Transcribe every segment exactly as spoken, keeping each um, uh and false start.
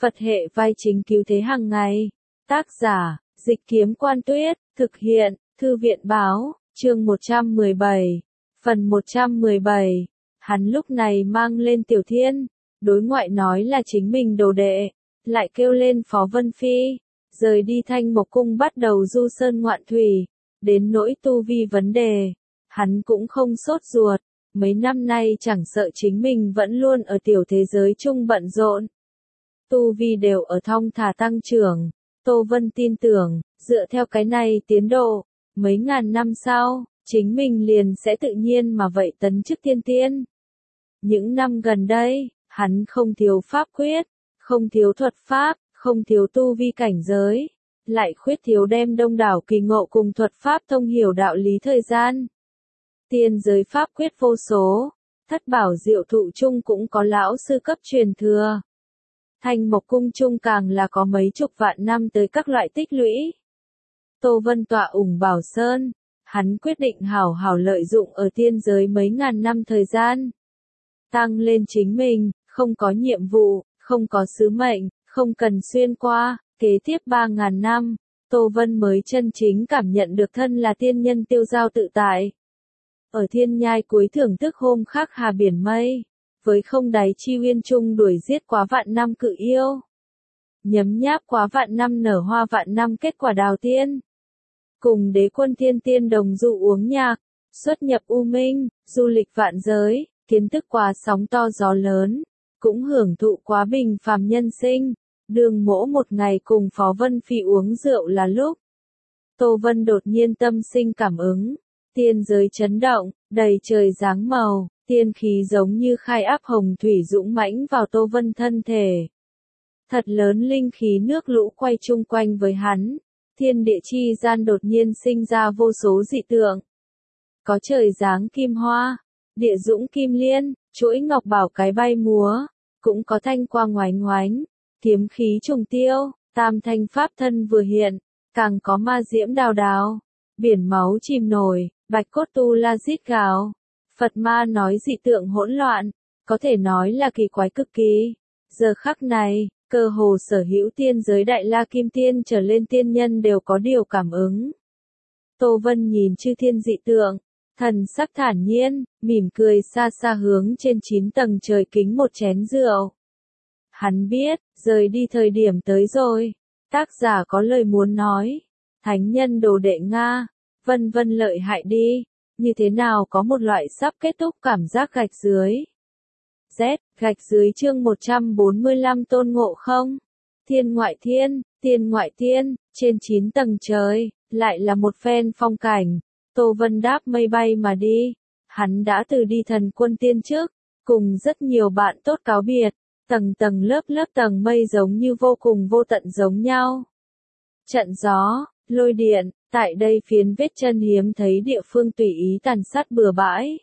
Phật hệ vai chính cứu thế hàng ngày. Tác giả, Dịch Kiếm Quan Tuyết, thực hiện, Thư viện Báo, chương một trăm mười bảy. Phần một trăm mười bảy. Hắn lúc này mang lên Tiểu Thiên, đối ngoại nói là chính mình đồ đệ, lại kêu lên Phó Vân Phi, rời đi Thanh Mộc Cung bắt đầu du sơn ngoạn thủy, đến nỗi tu vi vấn đề, hắn cũng không sốt ruột, mấy năm nay chẳng sợ chính mình vẫn luôn ở tiểu thế giới chung bận rộn. Tu vi đều ở thong thả tăng trưởng, Tô Vân tin tưởng, dựa theo cái này tiến độ, mấy ngàn năm sau, chính mình liền sẽ tự nhiên mà vậy tấn chức tiên tiên. Những năm gần đây, hắn không thiếu pháp quyết, không thiếu thuật pháp, không thiếu tu vi cảnh giới, lại khuyết thiếu đem đông đảo kỳ ngộ cùng thuật pháp thông hiểu đạo lý thời gian. Tiên giới pháp quyết vô số, thất bảo diệu thụ chung cũng có lão sư cấp truyền thừa. Thanh Mộc Cung chung càng là có mấy chục vạn năm tới các loại tích lũy. Tô Vân tọa ủng Bảo Sơn, hắn quyết định hảo hảo lợi dụng ở tiên giới mấy ngàn năm thời gian. Tăng lên chính mình, không có nhiệm vụ, không có sứ mệnh, không cần xuyên qua, kế tiếp ba ngàn năm, Tô Vân mới chân chính cảm nhận được thân là tiên nhân tiêu giao tự tại. Ở thiên nhai cuối thưởng thức hôm khác hà biển mây, với không đáy chi uyên trung đuổi giết quá vạn năm cự yêu. Nhấm nháp quá vạn năm nở hoa vạn năm kết quả đào tiên. Cùng đế quân thiên tiên đồng du uống nhạc, xuất nhập u minh, du lịch vạn giới, kiến thức quá sóng to gió lớn, cũng hưởng thụ quá bình phàm nhân sinh. Đường Mỗ một ngày cùng Phó Vân Phi uống rượu là lúc Tô Vân đột nhiên tâm sinh cảm ứng, tiên giới chấn động, đầy trời dáng màu, tiên khí giống như khai áp hồng thủy dũng mãnh vào Tô Vân thân thể. Thật lớn linh khí nước lũ quay chung quanh với hắn, thiên địa chi gian đột nhiên sinh ra vô số dị tượng. Có trời dáng kim hoa, địa dũng kim liên, chuỗi ngọc bảo cái bay múa, cũng có thanh quang ngoánh ngoánh, kiếm khí trùng tiêu, tam thanh pháp thân vừa hiện, càng có ma diễm đào đào, biển máu chìm nổi, bạch cốt tu la rít gào, Phật ma nói dị tượng hỗn loạn, có thể nói là kỳ quái cực kỳ. Giờ khắc này, cơ hồ sở hữu tiên giới đại la kim tiên trở lên tiên nhân đều có điều cảm ứng. Tô Vân nhìn chư thiên dị tượng, thần sắc thản nhiên, mỉm cười xa xa hướng trên chín tầng trời kính một chén rượu. Hắn biết, rời đi thời điểm tới rồi. Tác giả có lời muốn nói. Thánh nhân đồ đệ Nga, vân vân lợi hại đi. Như thế nào có một loại sắp kết thúc cảm giác gạch dưới. Z, gạch dưới chương một trăm bốn mươi lăm tôn ngộ không. Thiên ngoại thiên, tiên ngoại tiên, trên chín tầng trời, lại là một phen phong cảnh. Tô Vân đáp mây bay mà đi. Hắn đã từ đi thần quân tiên trước, cùng rất nhiều bạn tốt cáo biệt. Tầng tầng lớp lớp tầng mây giống như vô cùng vô tận giống nhau. Trận gió, lôi điện, tại đây phiến vết chân hiếm thấy địa phương tùy ý tàn sát bừa bãi.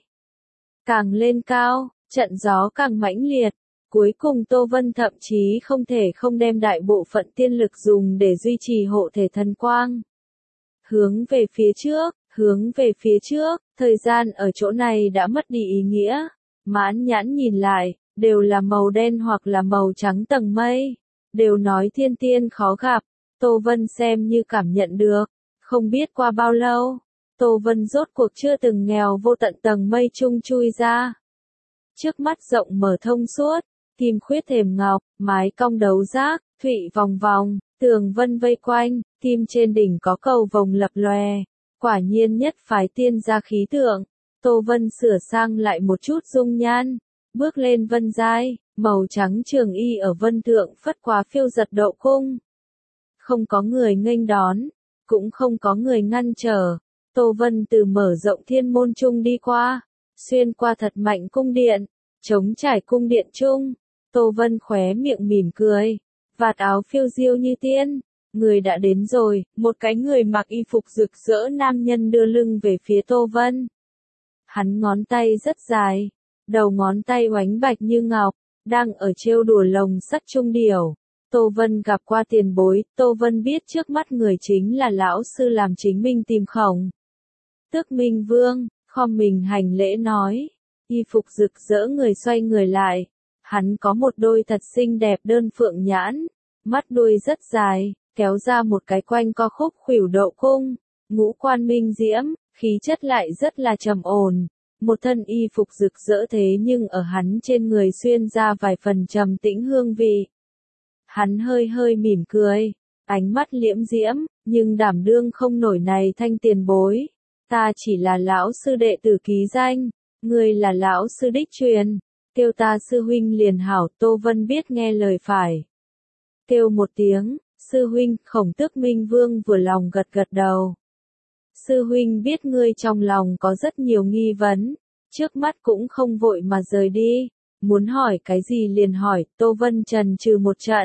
Càng lên cao, trận gió càng mãnh liệt, cuối cùng Tô Vân thậm chí không thể không đem đại bộ phận tiên lực dùng để duy trì hộ thể thần quang. Hướng về phía trước, hướng về phía trước, thời gian ở chỗ này đã mất đi ý nghĩa, mãn nhãn nhìn lại. Đều là màu đen hoặc là màu trắng tầng mây, đều nói thiên tiên khó gặp, Tô Vân xem như cảm nhận được, không biết qua bao lâu, Tô Vân rốt cuộc chưa từng nghèo vô tận tầng mây chung chui ra. Trước mắt rộng mở thông suốt, kim khuyết thềm ngọc, mái cong đấu giác, thụy vòng vòng, tường vân vây quanh, kim trên đỉnh có cầu vồng lập lòe, quả nhiên nhất phái tiên gia khí tượng. Tô Vân sửa sang lại một chút dung nhan. Bước lên vân giai, màu trắng trường y ở vân thượng phất quá phiêu giật độ cung. Không có người nghênh đón, cũng không có người ngăn trở. Tô Vân từ mở rộng thiên môn trung đi qua, xuyên qua thật mạnh cung điện, chống trải cung điện trung. Tô Vân khóe miệng mỉm cười, vạt áo phiêu diêu như tiên. Người đã đến rồi, một cái người mặc y phục rực rỡ nam nhân đưa lưng về phía Tô Vân. Hắn ngón tay rất dài. Đầu ngón tay oánh bạch như ngọc, đang ở trêu đùa lồng sắt trung điểu. Tô Vân gặp qua tiền bối, Tô Vân biết trước mắt người chính là lão sư làm chính mình tìm khổng. Tước Minh Vương, khom mình hành lễ nói, y phục rực rỡ người xoay người lại. Hắn có một đôi thật xinh đẹp đơn phượng nhãn, mắt đuôi rất dài, kéo ra một cái quanh co khúc khuỷu độ cung, ngũ quan minh diễm, khí chất lại rất là trầm ổn. Một thân y phục rực rỡ thế nhưng ở hắn trên người xuyên ra vài phần trầm tĩnh hương vị. Hắn hơi hơi mỉm cười, ánh mắt liễm diễm, nhưng đảm đương không nổi này thanh tiền bối. Ta chỉ là lão sư đệ tử ký danh, ngươi là lão sư đích truyền, kêu ta sư huynh liền hảo. Tô Vân biết nghe lời phải. Kêu một tiếng, sư huynh. Khổng Tước Minh Vương vừa lòng gật gật đầu. Sư huynh biết ngươi trong lòng có rất nhiều nghi vấn, trước mắt cũng không vội mà rời đi, muốn hỏi cái gì liền hỏi. Tô Vân chần chừ một trận,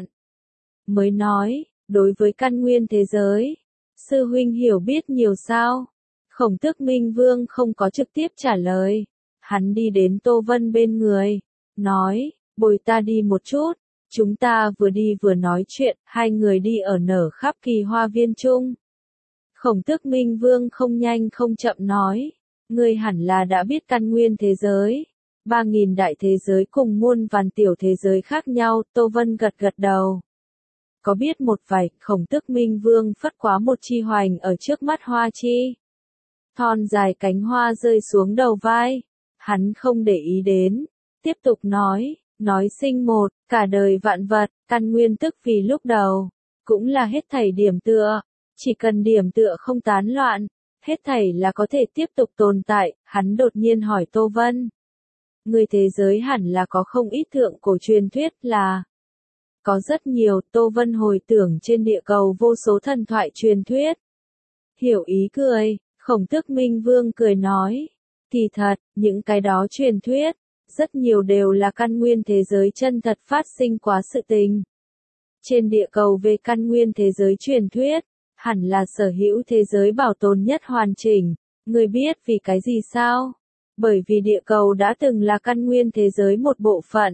mới nói, đối với căn nguyên thế giới, sư huynh hiểu biết nhiều sao? Khổng Tước Minh Vương không có trực tiếp trả lời, hắn đi đến Tô Vân bên người, nói, bồi ta đi một chút. Chúng ta vừa đi vừa nói chuyện, hai người đi ở nở khắp kỳ hoa viên chung. Khổng Tước Minh Vương không nhanh không chậm nói, ngươi hẳn là đã biết căn nguyên thế giới, ba nghìn đại thế giới cùng muôn vàn tiểu thế giới khác nhau. Tô Vân gật gật đầu. Có biết một vài. Khổng Tước Minh Vương phất quá một chi hoành ở trước mắt hoa chi. Thon dài cánh hoa rơi xuống đầu vai, hắn không để ý đến, tiếp tục nói, nói sinh một, cả đời vạn vật, căn nguyên tức vì lúc đầu, cũng là hết thảy điểm tựa, chỉ cần điểm tựa không tán loạn, hết thảy là có thể tiếp tục tồn tại. Hắn đột nhiên hỏi Tô Vân, người thế giới hẳn là có không ít thượng cổ truyền thuyết là? Có rất nhiều. Tô Vân hồi tưởng trên địa cầu vô số thần thoại truyền thuyết. Hiểu ý cười, Khổng Tước Minh Vương cười nói, kỳ thật, những cái đó truyền thuyết, rất nhiều đều là căn nguyên thế giới chân thật phát sinh quá sự tình. Trên địa cầu về căn nguyên thế giới truyền thuyết, hẳn là sở hữu thế giới bảo tồn nhất hoàn chỉnh. Người biết vì cái gì sao? Bởi vì địa cầu đã từng là căn nguyên thế giới một bộ phận.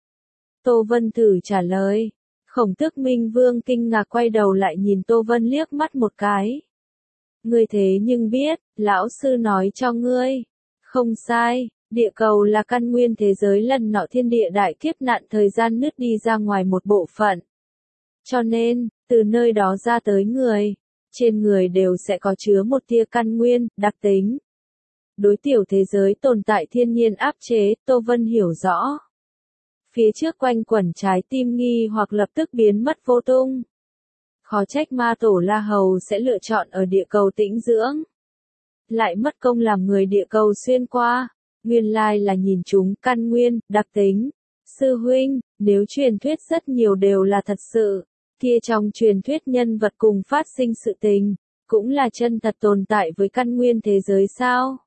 Tô Vân thử trả lời. Khổng Tước Minh Vương kinh ngạc quay đầu lại nhìn Tô Vân liếc mắt một cái. Ngươi thế nhưng biết, lão sư nói cho ngươi. Không sai, địa cầu là căn nguyên thế giới lần nọ thiên địa đại kiếp nạn thời gian nứt đi ra ngoài một bộ phận. Cho nên, từ nơi đó ra tới người, trên người đều sẽ có chứa một tia căn nguyên, đặc tính. Đối tiểu thế giới tồn tại thiên nhiên áp chế. Tô Vân hiểu rõ. Phía trước quanh quẩn trái tim nghi hoặc lập tức biến mất vô tung. Khó trách ma tổ La Hầu sẽ lựa chọn ở địa cầu tĩnh dưỡng. Lại mất công làm người địa cầu xuyên qua, nguyên lai là nhìn chúng căn nguyên, đặc tính. Sư huynh, nếu truyền thuyết rất nhiều đều là thật sự, kia trong truyền thuyết nhân vật cùng phát sinh sự tình, cũng là chân thật tồn tại với căn nguyên thế giới sao?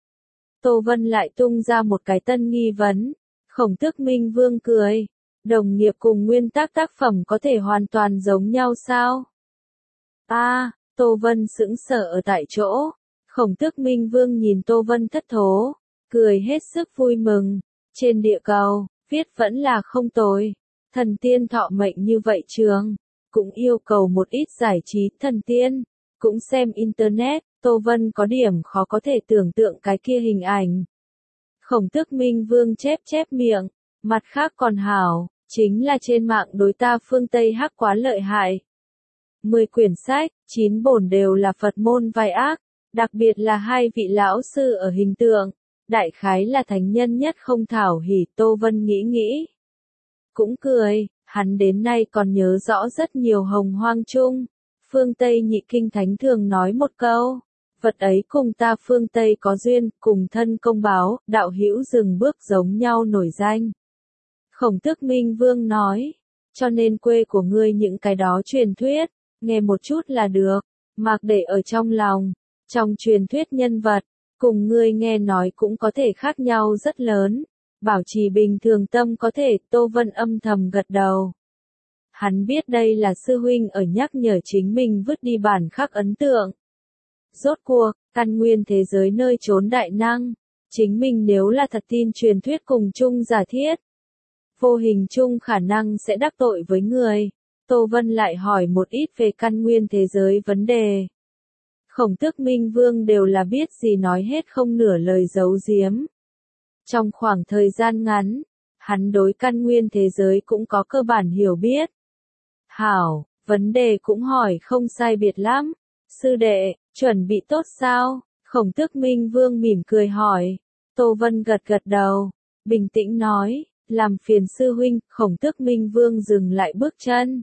Tô Vân lại tung ra một cái tân nghi vấn. Khổng Tước Minh Vương cười, đồng nghiệp cùng nguyên tác tác phẩm có thể hoàn toàn giống nhau sao? A, à, Tô Vân sững sờ ở tại chỗ. Khổng Tước Minh Vương nhìn Tô Vân thất thố, cười hết sức vui mừng. Trên địa cầu, viết vẫn là không tồi. Thần tiên thọ mệnh như vậy trường, cũng yêu cầu một ít giải trí. Thần tiên, cũng xem internet. Tô Vân có điểm khó có thể tưởng tượng cái kia hình ảnh. Khổng Tước Minh Vương chép chép miệng, mặt khác còn hảo, chính là trên mạng đối ta phương Tây hắc quá lợi hại. Mười quyển sách, chín bổn đều là Phật môn vai ác, đặc biệt là hai vị lão sư ở hình tượng, đại khái là thánh nhân nhất không thảo hỉ. Tô Vân nghĩ nghĩ, cũng cười, hắn đến nay còn nhớ rõ rất nhiều hồng hoang chung. Phương Tây nhị kinh thánh thường nói một câu, vật ấy cùng ta phương Tây có duyên, cùng thân công báo, đạo hữu dừng bước giống nhau nổi danh. Khổng Tước Minh Vương nói, cho nên quê của ngươi những cái đó truyền thuyết, nghe một chút là được, mặc để ở trong lòng. Trong truyền thuyết nhân vật, cùng ngươi nghe nói cũng có thể khác nhau rất lớn, bảo trì bình thường tâm có thể. Tô Vân âm thầm gật đầu. Hắn biết đây là sư huynh ở nhắc nhở chính mình vứt đi bản khắc ấn tượng. Rốt cuộc, căn nguyên thế giới nơi trốn đại năng, chính mình nếu là thật tin truyền thuyết cùng chung giả thiết, vô hình chung khả năng sẽ đắc tội với người. Tô Vân lại hỏi một ít về căn nguyên thế giới vấn đề. Khổng Tước Minh Vương đều là biết gì nói hết không nửa lời giấu giếm. Trong khoảng thời gian ngắn, hắn đối căn nguyên thế giới cũng có cơ bản hiểu biết. Hảo, vấn đề cũng hỏi không sai biệt lắm. Sư đệ, chuẩn bị tốt sao? Khổng Tước Minh Vương mỉm cười hỏi. Tô Vân gật gật đầu, bình tĩnh nói, làm phiền sư huynh. Khổng Tước Minh Vương dừng lại bước chân.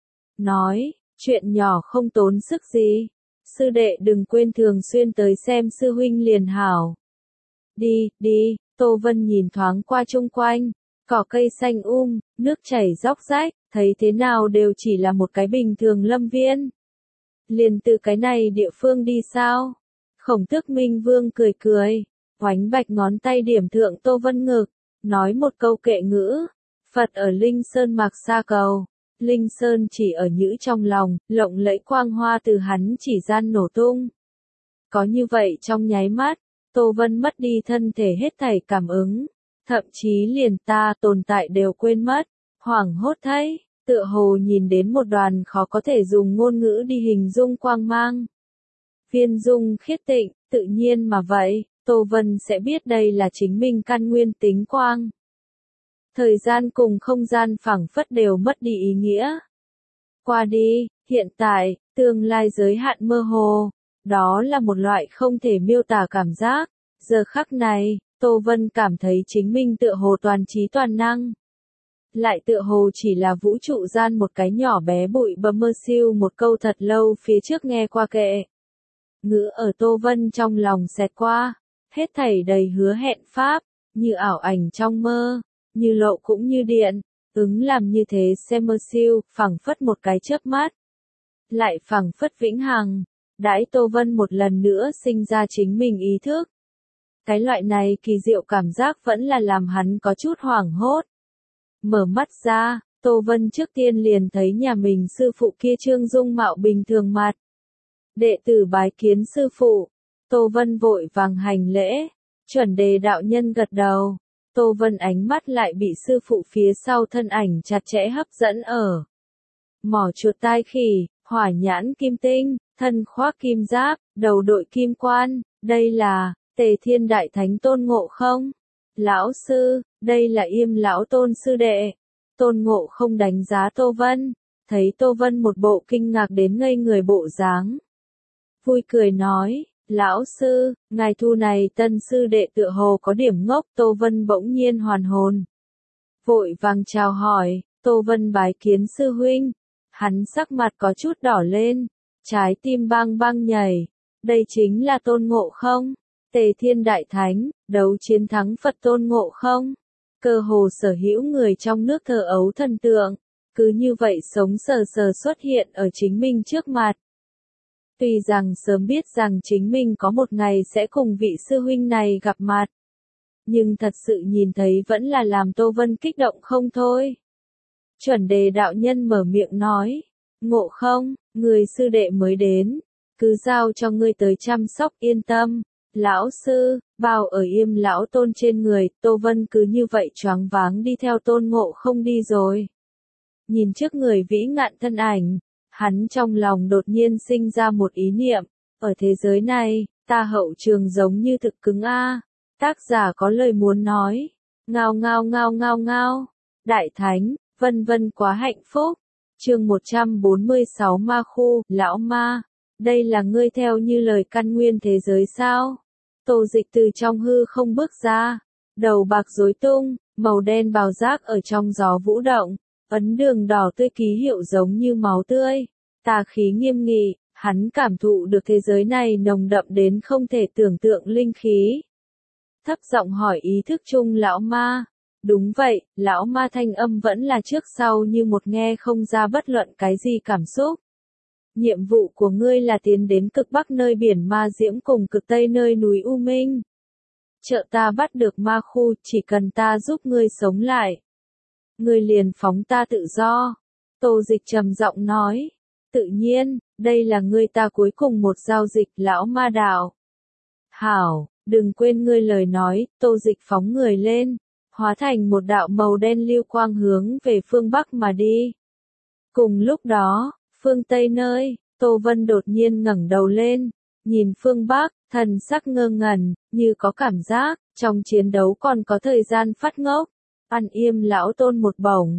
Nói, chuyện nhỏ không tốn sức gì. Sư đệ đừng quên thường xuyên tới xem sư huynh liền hảo. Đi, đi, Tô Vân nhìn thoáng qua chung quanh, cỏ cây xanh um, nước chảy róc rách, thấy thế nào đều chỉ là một cái bình thường lâm viên. Liền từ cái này địa phương đi sao? Khổng Tước Minh Vương cười cười, oánh bạch ngón tay điểm thượng Tô Vân ngực, nói một câu kệ ngữ. Phật ở Linh Sơn mặc xa cầu. Linh Sơn chỉ ở nhữ trong lòng, lộng lẫy quang hoa từ hắn chỉ gian nổ tung. Có như vậy trong nháy mắt, Tô Vân mất đi thân thể hết thảy cảm ứng, thậm chí liền ta tồn tại đều quên mất, hoảng hốt thấy, tựa hồ nhìn đến một đoàn khó có thể dùng ngôn ngữ đi hình dung quang mang. Viên dung khiết tịnh, tự nhiên mà vậy, Tô Vân sẽ biết đây là chính mình căn nguyên tính quang. Thời gian cùng không gian phảng phất đều mất đi ý nghĩa. Qua đi, hiện tại, tương lai giới hạn mơ hồ. Đó là một loại không thể miêu tả cảm giác. Giờ khắc này, Tô Vân cảm thấy chính mình tựa hồ toàn trí toàn năng. Lại tựa hồ chỉ là vũ trụ gian một cái nhỏ bé bụi bầm mơ siêu một câu thật lâu phía trước nghe qua kệ. Ngữ ở Tô Vân trong lòng xẹt qua, hết thảy đầy hứa hẹn pháp, như ảo ảnh trong mơ, như lộ cũng như điện, ứng làm như thế xem mơ siêu, phảng phất một cái chớp mắt. Lại phảng phất vĩnh hằng. Đãi Tô Vân một lần nữa sinh ra chính mình ý thức. Cái loại này kỳ diệu cảm giác vẫn là làm hắn có chút hoảng hốt. Mở mắt ra, Tô Vân trước tiên liền thấy nhà mình sư phụ kia trương dung mạo bình thường mặt. Đệ tử bái kiến sư phụ. Tô Vân vội vàng hành lễ. Chuẩn đề đạo nhân gật đầu. Tô Vân ánh mắt lại bị sư phụ phía sau thân ảnh chặt chẽ hấp dẫn ở. Mỏ chuột tai khỉ, hỏa nhãn kim tinh, thân khoác kim giáp, đầu đội kim quan, đây là, Tề Thiên Đại Thánh Tôn Ngộ Không? Lão sư, đây là Yêm lão tôn sư đệ. Tôn Ngộ Không đánh giá Tô Vân, thấy Tô Vân một bộ kinh ngạc đến ngây người bộ dáng. Vui cười nói, lão sư, ngài thu này tân sư đệ tựa hồ có điểm ngốc. Tô Vân bỗng nhiên hoàn hồn. Vội vàng chào hỏi, Tô Vân bái kiến sư huynh. Hắn sắc mặt có chút đỏ lên, trái tim bang bang nhảy. Đây chính là Tôn Ngộ Không, Tề Thiên Đại Thánh, đấu chiến thắng Phật Tôn Ngộ Không. Cơ hồ sở hữu người trong nước thờ ấu thần tượng, cứ như vậy sống sờ sờ xuất hiện ở chính mình trước mặt. Tuy rằng sớm biết rằng chính mình có một ngày sẽ cùng vị sư huynh này gặp mặt, nhưng thật sự nhìn thấy vẫn là làm Tô Vân kích động không thôi. Chuẩn đề đạo nhân mở miệng nói, Ngộ Không, người sư đệ mới đến, cứ giao cho ngươi tới chăm sóc yên tâm. Lão sư, bao ở Yêm lão tôn trên người. Tô Vân cứ như vậy choáng váng đi theo Tôn Ngộ Không đi rồi. Nhìn trước người vĩ ngạn thân ảnh, hắn trong lòng đột nhiên sinh ra một ý niệm, ở thế giới này, ta hậu trường giống như thực cứng a. Tác giả có lời muốn nói, ngao ngao ngao ngao ngao, Đại Thánh, vân vân quá hạnh phúc. Chương một trăm bốn mươi sáu Ma Khu, lão ma, đây là ngươi theo như lời căn nguyên thế giới sao? Tô Dịch từ trong hư không bước ra, đầu bạc rối tung, màu đen bào giác ở trong gió vũ động, ấn đường đỏ tươi ký hiệu giống như máu tươi, tà khí nghiêm nghị, hắn cảm thụ được thế giới này nồng đậm đến không thể tưởng tượng linh khí. Thấp giọng hỏi ý thức chung lão ma. Đúng vậy, lão ma thanh âm vẫn là trước sau như một, nghe không ra bất luận cái gì cảm xúc. Nhiệm vụ của ngươi là tiến đến cực bắc nơi biển ma diễm cùng cực tây nơi núi U Minh. Trợ ta bắt được ma khu, chỉ cần ta giúp ngươi sống lại. Ngươi liền phóng ta tự do. Tô Dịch trầm giọng nói. Tự nhiên, đây là ngươi ta cuối cùng một giao dịch, lão ma đạo. Hảo, đừng quên ngươi lời nói. Tô Dịch phóng người lên, hóa thành một đạo màu đen lưu quang hướng về phương Bắc mà đi. Cùng lúc đó, phương Tây nơi, Tô Vân đột nhiên ngẩng đầu lên, nhìn phương Bắc, thần sắc ngơ ngẩn, như có cảm giác, trong chiến đấu còn có thời gian phát ngốc. Ăn Yêm lão tôn một bổng,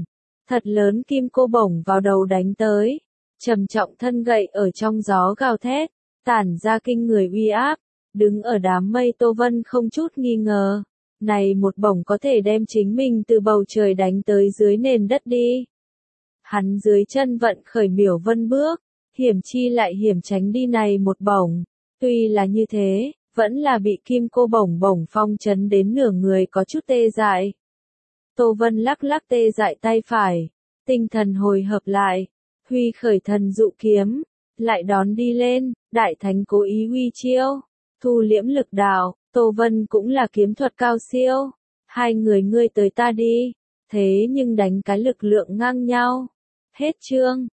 thật lớn kim cô bổng vào đầu đánh tới, trầm trọng thân gậy ở trong gió gào thét, tản ra kinh người uy áp, đứng ở đám mây Tô Vân không chút nghi ngờ, này một bổng có thể đem chính mình từ bầu trời đánh tới dưới nền đất đi. Hắn dưới chân vận khởi miểu vân bước, hiểm chi lại hiểm tránh đi này một bổng, tuy là như thế, vẫn là bị kim cô bổng bổng phong chấn đến nửa người có chút tê dại. Tô Vân lắc lắc tê dại tay phải, tinh thần hồi hợp lại, huy khởi thần dụ kiếm, lại đón đi lên, đại thánh cố ý huy chiêu, thu liễm lực đạo, Tô Vân cũng là kiếm thuật cao siêu, hai người ngươi tới ta đi, thế nhưng đánh cái lực lượng ngang nhau. Hết chương.